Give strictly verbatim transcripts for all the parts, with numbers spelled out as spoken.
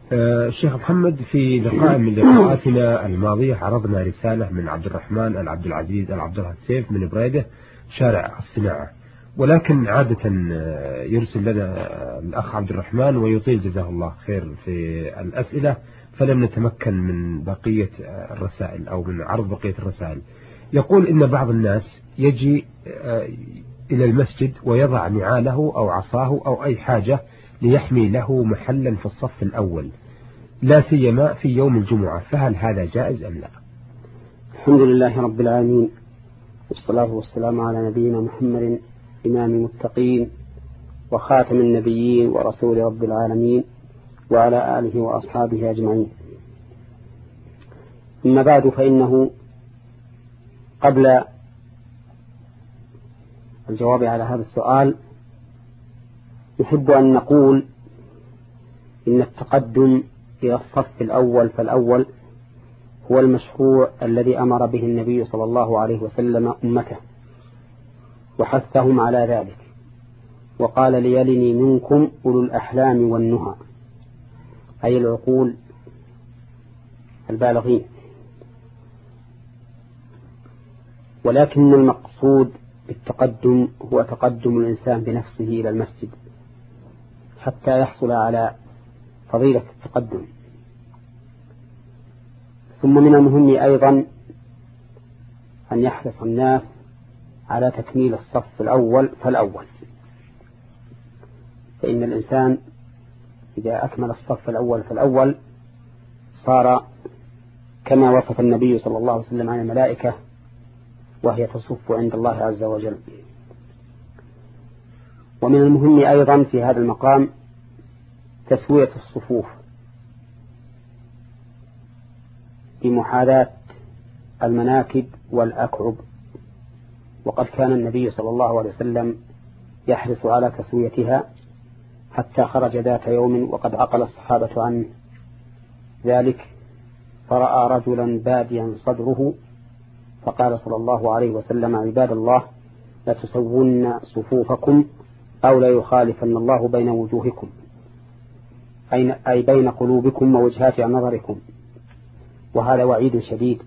الشيخ محمد، في لقاء من لقاءاتنا الماضية عرضنا رسالة من عبد الرحمن العبد العزيز العبد الله السيف من بريدة شارع الصناعة، ولكن عادة يرسل لنا الأخ عبد الرحمن ويطيل جزاه الله خير في الأسئلة، فلم نتمكن من بقية الرسائل أو من عرض بقية الرسائل. يقول إن بعض الناس يجي إلى المسجد ويضع نعاله أو عصاه أو أي حاجة ليحمي له محلا في الصف الأول، لا سيما في يوم الجمعة، فهل هذا جائز أم لا؟ الحمد لله رب العالمين، والصلاة والسلام على نبينا محمد إمام المتقين وخاتم النبيين ورسول رب العالمين وعلى آله وأصحابه أجمعين. أما بعد، فإنه قبل الجواب على هذا السؤال نحب أن نقول إن التقدم إلى الصف الأول فالأول هو المشروع الذي أمر به النبي صلى الله عليه وسلم أمته وحثهم على ذلك، وقال: ليلني منكم أولو الأحلام والنهى، أي العقول البالغين. ولكن المقصود بالتقدم هو تقدم الإنسان بنفسه إلى المسجد حتى يحصل على فضيلة التقدم. ثم من المهم أيضا أن يحرص الناس على تكميل الصف الأول فالأول، فإن الإنسان إذا أكمل الصف الأول فالأول صار كما وصف النبي صلى الله عليه وسلم عن الملائكة وهي تصف عند الله عز وجل. ومن المهم أيضا في هذا المقام تسوية الصفوف بمحاذاة المناكب والأكعب، وقد كان النبي صلى الله عليه وسلم يحرص على تسويتها حتى خرج ذات يوم وقد عقل الصحابة عنه ذلك، فرأى رجلا باديا صدره فقال صلى الله عليه وسلم: عباد الله، لتسوون صفوفكم أو لا يخالفن الله بين وجوهكم، أي بين قلوبكم ووجهات نظركم. وهذا وعيد شديد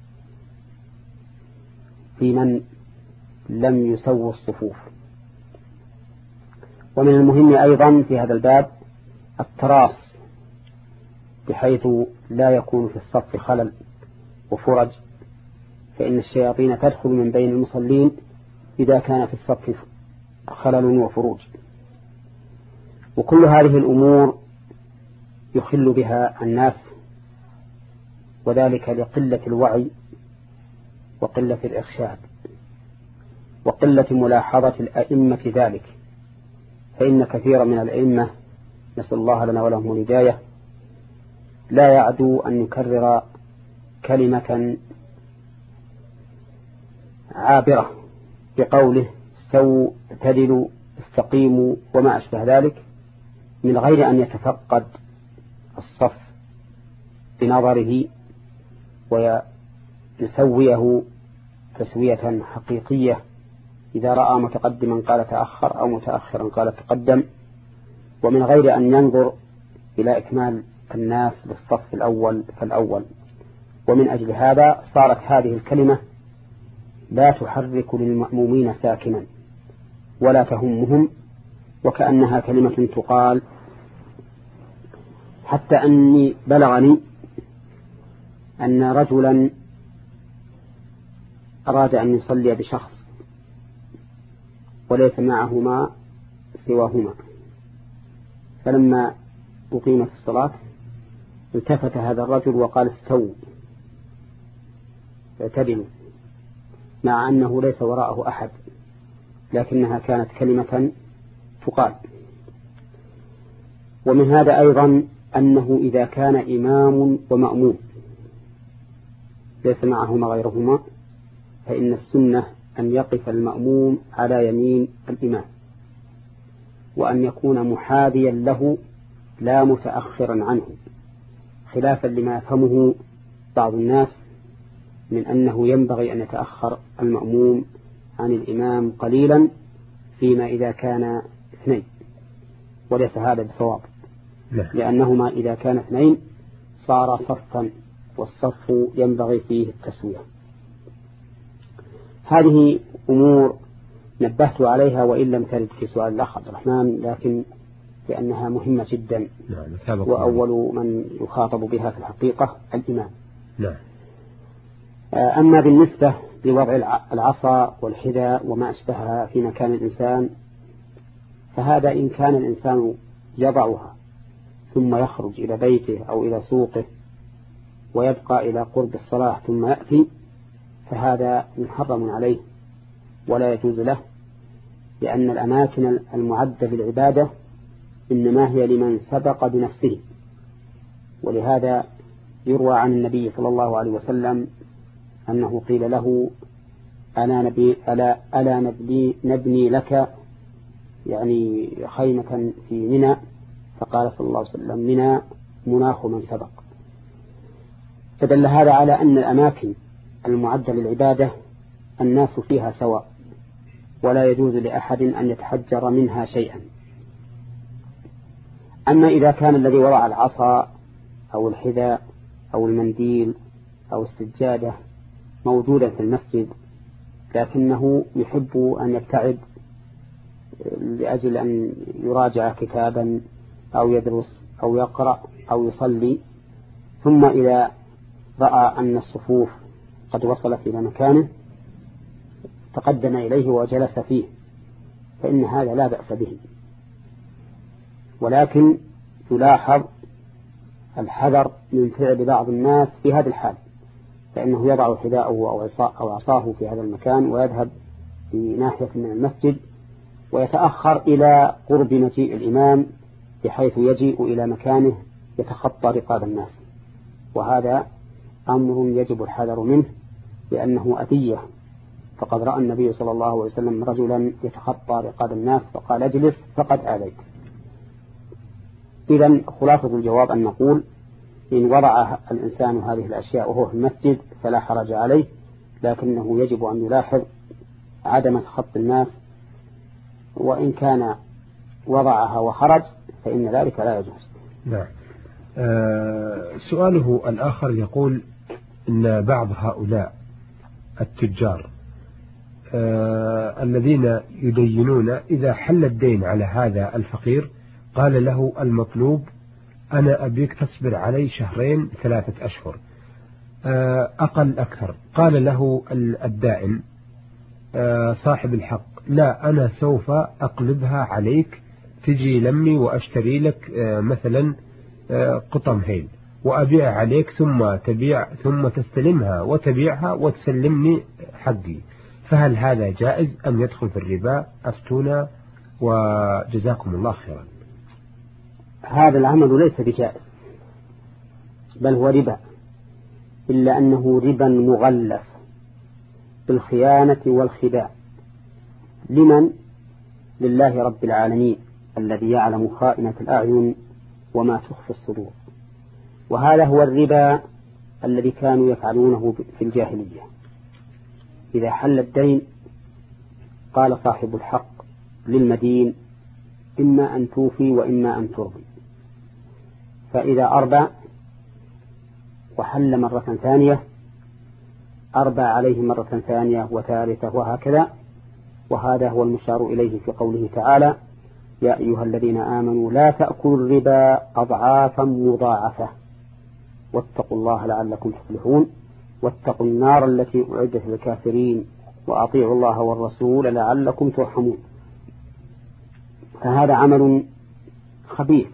في من لم يسووا الصفوف. ومن المهم أيضا في هذا الباب التراص، بحيث لا يكون في الصف خلل وفرج، فإن الشياطين تدخل من بين المصلين إذا كان في الصف خلل وفروج. وكل هذه الأمور يخل بها الناس، وذلك لقلة الوعي وقلة الإرشاد وقلة ملاحظة الأئمة ذلك، فإن كثير من الأئمة نسأل الله لنا ولهم الهداية لا يعدو أن يكرر كلمة عابرة بقوله: استووا اعتدلوا استقيموا وما أشبه ذلك، من غير أن يتفقد الصف بنظره ويسويه تسوية حقيقية. إذا رأى متقدما قال تأخر أو متأخرا قال تقدم، ومن غير أن ينظر إلى إكمال الناس بالصف الأول فالأول. ومن أجل هذا صارت هذه الكلمة لا تحرك للمأمومين ساكنا ولا تهمهم، وكأنها كلمة تقال. حتى أني بلغني أن رجلا أراد أن يصلي بشخص وليس معهما سواهما، فلما أقيمت الصلاة التفت هذا الرجل وقال: استووا اعتدلوا، مع أنه ليس وراءه أحد، لكنها كانت كلمة تقال. ومن هذا أيضا أنه إذا كان إمام ومأموم ليس معهما غيرهما، فإن السنة أن يقف المأموم على يمين الإمام، وأن يكون محاذيا له لا متأخرا عنه، خلافا لما يفهمه بعض الناس من أنه ينبغي أن يتأخر المأموم عن الإمام قليلا فيما إذا كان اثنين، وليس هذا بصواب، لأنهما إذا كان اثنين صار صفا، والصف ينبغي فيه التسوية. هذه أمور نبهت عليها وإن لم ترد في سؤال الأخ عبد الرحمن، لكن لأنها مهمة جدا. نعم. وأول من يخاطب بها في الحقيقة الإمام. نعم. أما بالنسبة لوضع العصا والحذاء وما أشبهها في مكان الإنسان، فهذا إن كان الإنسان يضعها ثم يخرج إلى بيته أو إلى سوقه ويبقى إلى قرب الصلاة ثم يأتي، فهذا محرم عليه ولا يجوز له، لأن الأماكن المعدة للعبادة إنما هي لمن سبق بنفسه. ولهذا يروى عن النبي صلى الله عليه وسلم أنه قيل له ألا نبي ألا ألا نبني, نبني لك يعني خيمة في منى، فقال صلى الله عليه وسلم منى مناخ من سبق. فدل هذا على أن الأماكن المعدة للعبادة الناس فيها سواء، ولا يجوز لأحد أن يتحجر منها شيئا. أما إذا كان الذي وضع العصا أو الحذاء أو المنديل أو السجادة موجودا في المسجد، لكنه يحب أن يبتعد لأجل أن يراجع كتابا أو يدرس أو يقرأ أو يصلي، ثم إذا رأى أن الصفوف قد وصلت إلى مكانه تقدم إليه وجلس فيه، فإن هذا لا بأس به. ولكن يلاحظ الحذر من فعل بعض الناس في هذا الحال، فإنه يضع حذاءه أو عصاه في هذا المكان ويذهب في ناحية من المسجد ويتأخر إلى قرب مجيء الإمام بحيث يجيء إلى مكانه يتخطى رقاب الناس، وهذا أمر يجب الحذر منه لأنه أذية. فقد رأى النبي صلى الله عليه وسلم رجلا يتخطى رقاب الناس فقال اجلس فقد آذيت. إذن خلاصة الجواب أن نقول إن وضع الإنسان هذه الأشياء وهو في المسجد فلا حرج عليه، لكنه يجب أن يلاحظ عدم تخطي الناس، وإن كان وضعها وخرج فإن ذلك لا يجوز. نعم. آه سؤاله الآخر يقول إن بعض هؤلاء التجار آه الذين يدينون إذا حل الدين على هذا الفقير قال له المطلوب أنا أبيك تصبر علي شهرين ثلاثة أشهر آه أقل أكثر، قال له الدائن آه صاحب الحق لا أنا سوف أقلبها عليك، تجي لمي وأشتري لك آه مثلا آه قطم هيل وأبيع عليك ثم تبيع ثم تستلمها وتبيعها وتسلمني حقي، فهل هذا جائز أم يدخل في الربا؟ أفتونا وجزاكم الله خيرا. هذا العمل ليس بجائز بل هو ربا، إلا أنه ربا مغلف بالخيانة والخداع. لمن؟ لله رب العالمين الذي يعلم خائنة الأعين وما تخفي الصدور. وهذا هو الربا الذي كانوا يفعلونه في الجاهلية. إذا حل الدين قال صاحب الحق للمدين إما أن توفي وإما أن ترضي، فإذا أربى وحل مرة ثانية أربى عليه مرة ثانية وثالثة وهكذا. وهذا هو المشار إليه في قوله تعالى يا أيها الذين آمنوا لا تأكلوا الربا أضعافا مضاعفة واتقوا الله لعلكم تفلحون واتقوا النار التي أعدت للكافرين وأطيعوا الله والرسول لعلكم ترحمون. فهذا عمل خبيث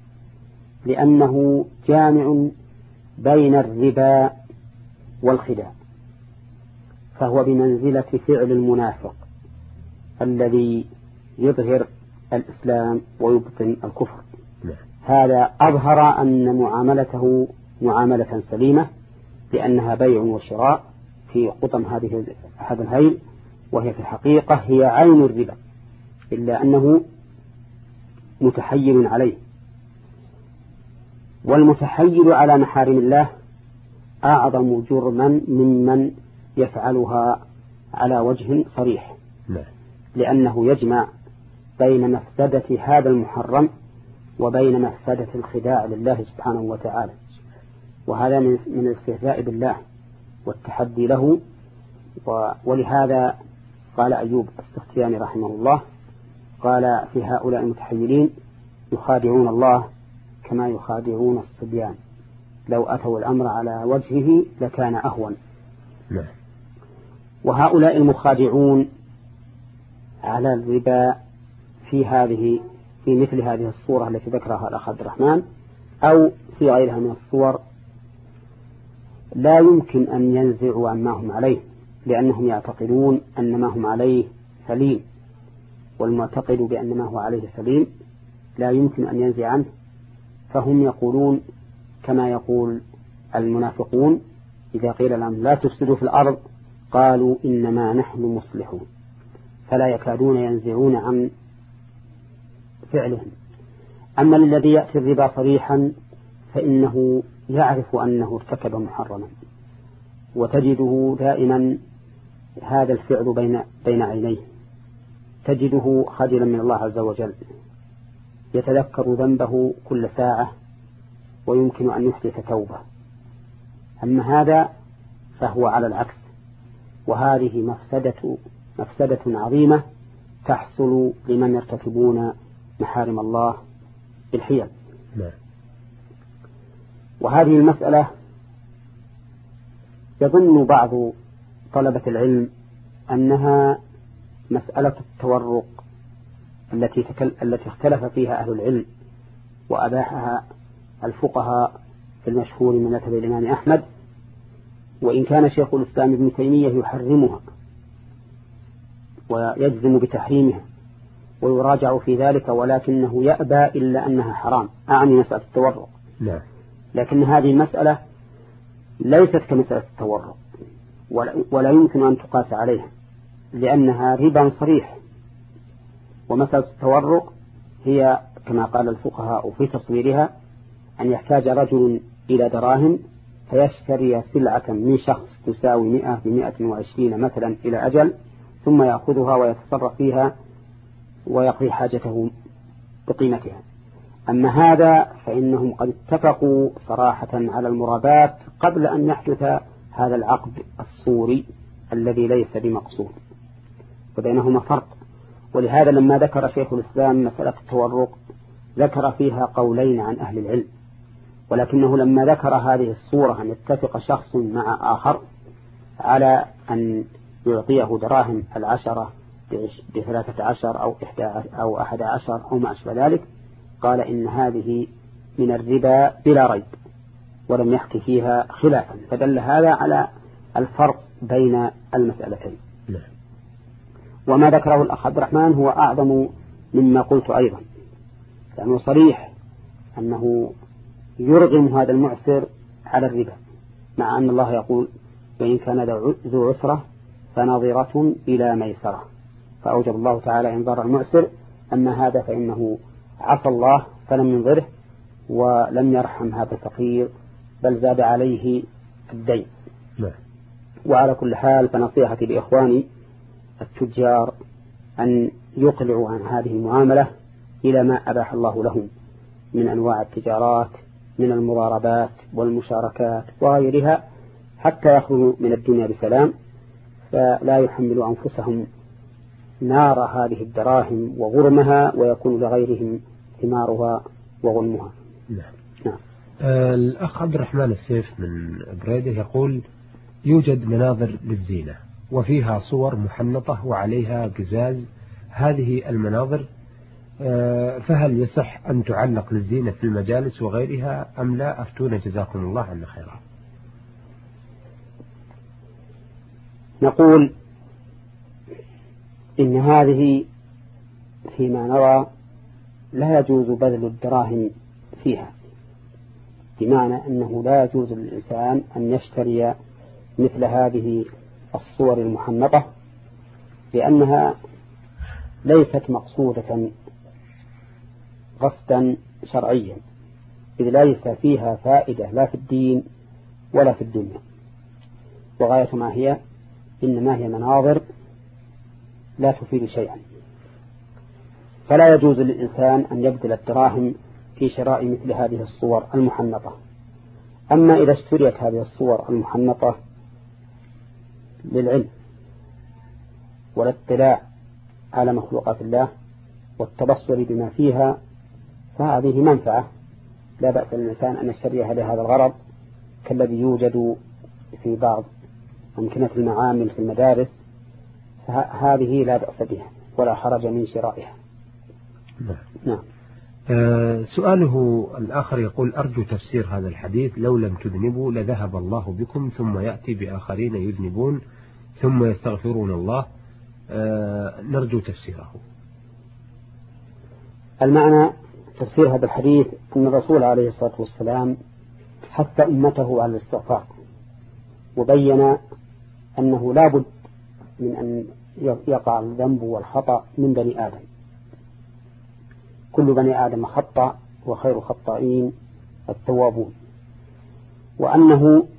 لأنه جامع بين الربا والخداع، فهو بمنزلة فعل المنافق الذي يظهر الإسلام ويبطن الكفر. هذا أظهر أن معاملته معاملة سليمة لأنها بيع وشراء في قطم هذه هذا الهيل، وهي في الحقيقة هي عين الربا، إلا أنه متحيل عليه. والمتحيل على محارم الله أعظم جرما ممن يفعلها على وجه صريح، لأنه يجمع بين مفسدة هذا المحرم وبين مفسدة الخداع لله سبحانه وتعالى، وهذا من من الاستهزاء بالله والتحدي له. ولهذا قال أيوب السختياني رحمه الله قال في هؤلاء المتحيلين: يخادعون الله كما يخادعون الصبيان، لو أتوا الأمر على وجهه لكان أهون. نعم. وهؤلاء المخادعون على الربا في هذه في مثل هذه الصورة التي ذكرها الأخ عبد الرحمن أو في غيرها من الصور لا يمكن أن ينزعوا عما هم عليه، لأنهم يعتقدون أن ما هم عليه سليم، والمعتقد بأن ما هو عليه سليم لا يمكن أن ينزع عنه. فهم يقولون كما يقول المنافقون إذا قيل لهم لا تفسدوا في الأرض قالوا إنما نحن مصلحون، فلا يكادون ينزعون عن فعلهم. أما الذي يأتي الربا صريحا فإنه يعرف أنه ارتكب محرما، وتجده دائما هذا الفعل بين بين عينيه، تجده خجلا من الله عز وجل، يتذكر ذنبه كل ساعة ويمكن أن يحدث توبة. أما هذا فهو على العكس، وهذه مفسدة مفسدة عظيمة تحصل لمن يرتكبون محارم الله بالحيل. وهذه المسألة يظن بعض طلبة العلم أنها مسألة التورق التي تكل... التي اختلف فيها أهل العلم وأباحها الفقهاء في المشهور من مذهب الإمام أحمد، وإن كان شيخ الإسلام ابن تيمية يحرمها ويجزم بتحريمها ويراجع في ذلك، ولكنه يأبى إلا أنها حرام، أعني مسألة التورق. نعم. لكن هذه المسألة ليست كمسألة التورق ولا يمكن أن تقاس عليها، لأنها ربا صريح. ومسألة التورق هي كما قال الفقهاء في تصويرها أن يحتاج رجل إلى دراهم فيشتري سلعة من شخص تساوي مئة بمئة وعشرين مثلا إلى أجل، ثم يأخذها ويتصرف فيها ويقضي حاجته بقيمتها. أما هذا فإنهم قد اتفقوا صراحة على المرابات قبل أن يحدث هذا العقد الصوري الذي ليس بمقصود، وبينهما فرق. ولهذا لما ذكر شيخ الإسلام مسألة التورق ذكر فيها قولين عن أهل العلم، ولكنه لما ذكر هذه الصورة أن يتفق شخص مع آخر على أن يعطيه دراهم العشرة بثلاثة عشر أو إحدى أو أحد عشر أو ما أشبه ذلك، قال إن هذه من الربا بلا ريب، ولم يحكي فيها خلافا، فدل هذا على الفرق بين المسألتين. وما ذكره الأخ عبد الرحمن هو أعظم مما قلت أيضا، لأنه صريح أنه يرغم هذا المعسر على الربا، مع أن الله يقول وإن كان ذو عسرة فنظرة إلى ميسرة، فأوجب الله تعالى إنظار المعسر. أما هذا فإنه عصى الله فلم ينظره ولم يرحم هذا الفقير، بل زاد عليه الدين. لا. وعلى كل حال فنصيحتي لإخواني التجار أن يقلعوا عن هذه المعاملة إلى ما أباح الله لهم من أنواع التجارات من المضاربات والمشاركات وغيرها، حتى يخرجوا من الدنيا بسلام، فلا يحملوا أنفسهم نار هذه الدراهم وغرمها ويكون لغيرهم ثمارها وغنمها. نعم. نعم. آه الأخ عبد الرحمن السيف من بريدة يقول يوجد مناظر للزينة وفيها صور محنطة وعليها قزاز، هذه المناظر آه فهل يصح أن تعلق للزينة في المجالس وغيرها أم لا؟ أفتونا جزاكم الله عنا خيرا. نقول إن هذه فيما نرى لا يجوز بذل الدراهم فيها، بمعنى أنه لا يجوز للإنسان أن يشتري مثل هذه الصور المحنطة، لأنها ليست مقصودة قصدا شرعيا، إذ ليس فيها فائدة لا في الدين ولا في الدنيا، وغاية ما هي إنما هي مناظر لا تفيد شيئا. فلا يجوز للإنسان أن يبذل الدراهم في شراء مثل هذه الصور المحنطة. أما إذا اشتريت هذه الصور المحنطة للعلم والاطلاع على مخلوقات الله والتبصر بما فيها فهذه منفعة لا بأس للإنسان أن يشتريها لهذا الغرض، كالذي يوجد في بعض أمكنة المعامل في المدارس، فهذه لا بأس بها ولا حرج من شرائها. نعم. نعم. آه سؤاله الآخر يقول: أرجو تفسير هذا الحديث: لو لم تذنبوا لذهب الله بكم ثم يأتي بآخرين يذنبون ثم يستغفرون الله. آه نرجو تفسيره. المعنى تفسير هذا الحديث أن الرسول عليه الصلاة والسلام حث أمته على الاستغفار، وبين أنه لا بد من أن يقع الذنب والخطأ من بني آدم، كل بني آدم خطأ وخير خطائين التوابون، وأنه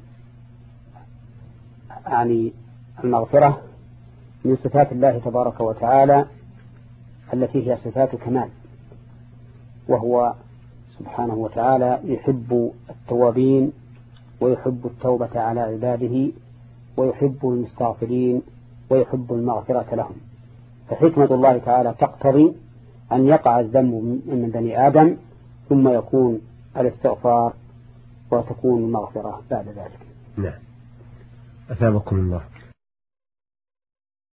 يعني المغفرة من صفات الله تبارك وتعالى التي هي صفات كمال، وهو سبحانه وتعالى يحب التوابين ويحب التوبة على عباده ويحب المستغفرين ويحب المغفرة لهم. فحكمة الله تعالى تقتضي أن يقع الذنب من بني آدم ثم يكون الاستغفار وتكون المغفرة بعد ذلك. نعم. أثابكم الله.